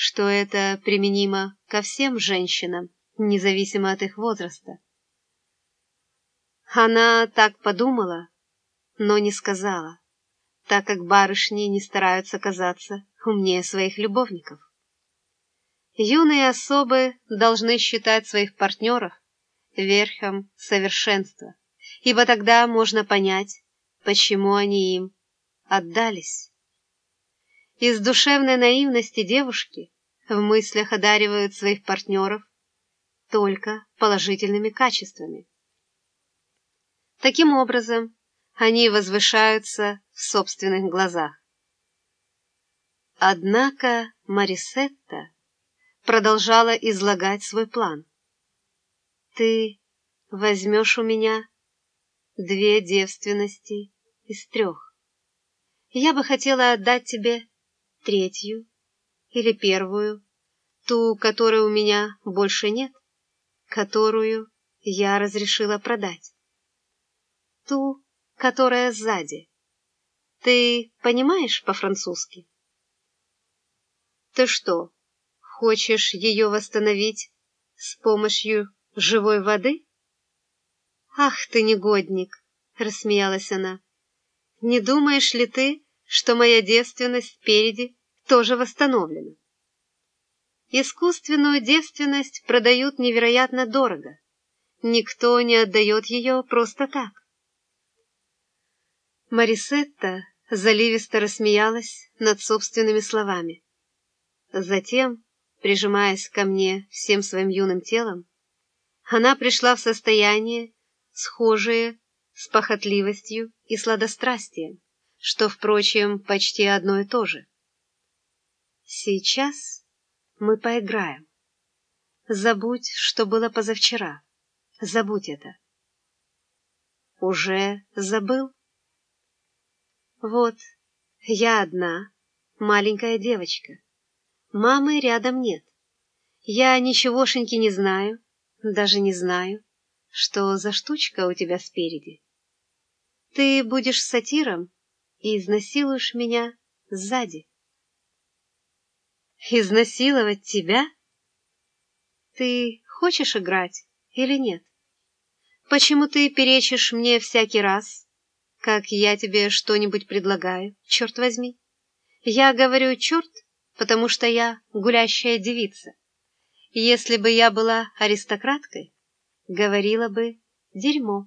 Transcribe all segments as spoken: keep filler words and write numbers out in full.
что это применимо ко всем женщинам, независимо от их возраста. Она так подумала, но не сказала, так как барышни не стараются казаться умнее своих любовников. Юные особы должны считать своих партнеров верхом совершенства, ибо тогда можно понять, почему они им отдались. Из душевной наивности девушки в мыслях одаривают своих партнеров только положительными качествами. Таким образом, они возвышаются в собственных глазах. Однако Марисетта продолжала излагать свой план. «Ты возьмешь у меня две девственности из трех. Я бы хотела отдать тебе третью или первую, ту, которой у меня больше нет, которую я разрешила продать. Ту, которая сзади. Ты понимаешь по-французски? Ты что, хочешь ее восстановить с помощью живой воды? Ах ты негодник, рассмеялась она. Не думаешь ли ты, что моя девственность спереди тоже восстановлена? Искусственную девственность продают невероятно дорого. Никто не отдает ее просто так. Марисетта заливисто рассмеялась над собственными словами. Затем, прижимаясь ко мне всем своим юным телом, она пришла в состояние, схожее с похотливостью и сладострастием, что, впрочем, почти одно и то же. Сейчас мы поиграем. Забудь, что было позавчера. Забудь это. Уже забыл? Вот, я одна, маленькая девочка. Мамы рядом нет. Я ничегошеньки не знаю, даже не знаю, что за штучка у тебя спереди. Ты будешь сатиром и изнасилуешь меня сзади. Изнасиловать тебя? Ты хочешь играть или нет? Почему ты перечишь мне всякий раз, как я тебе что-нибудь предлагаю, черт возьми? Я говорю «черт», потому что я гулящая девица. Если бы я была аристократкой, говорила бы «дерьмо».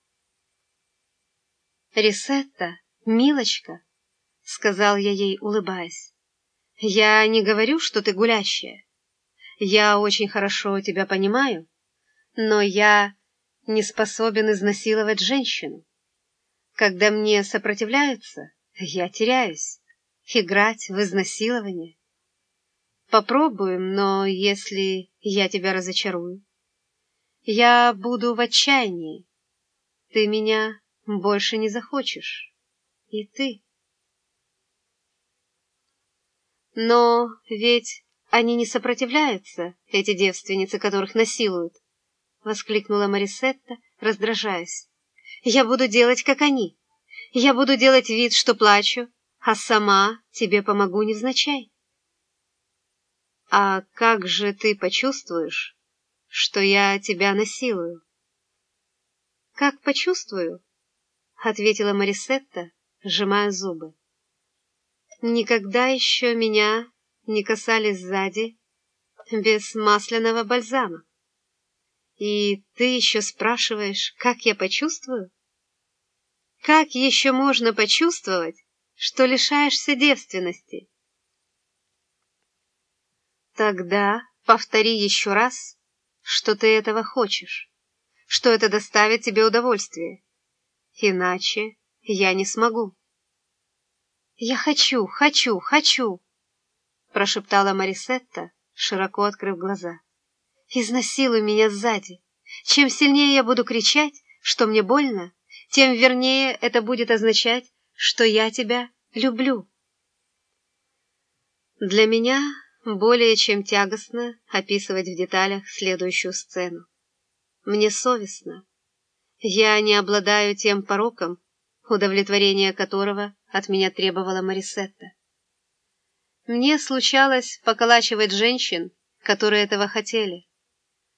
«Рисетта, милочка», — сказал я ей, улыбаясь, — «я не говорю, что ты гулящая. Я очень хорошо тебя понимаю, но я не способен изнасиловать женщину. Когда мне сопротивляются, я теряюсь. Играть в изнасилование. Попробуем, но если я тебя разочарую, я буду в отчаянии. Ты меня больше не захочешь. И ты. Но ведь они не сопротивляются, эти девственницы, которых насилуют, — воскликнула Марисетта, раздражаясь. Я буду делать, как они. Я буду делать вид, что плачу, а сама тебе помогу невзначай. А как же ты почувствуешь, что я тебя насилую? Как почувствую? — ответила Марисетта, сжимая зубы. Никогда еще меня не касались сзади без масляного бальзама. И ты еще спрашиваешь, как я почувствую? Как еще можно почувствовать, что лишаешься девственности? Тогда повтори еще раз, что ты этого хочешь, что это доставит тебе удовольствие. Иначе я не смогу. «Я хочу, хочу, хочу!» — прошептала Марисетта, широко открыв глаза. «Изнасилуй меня сзади. Чем сильнее я буду кричать, что мне больно, тем вернее это будет означать, что я тебя люблю». Для меня более чем тягостно описывать в деталях следующую сцену. Мне совестно. Я не обладаю тем пороком, удовлетворение которого от меня требовала Марисетта. Мне случалось поколачивать женщин, которые этого хотели.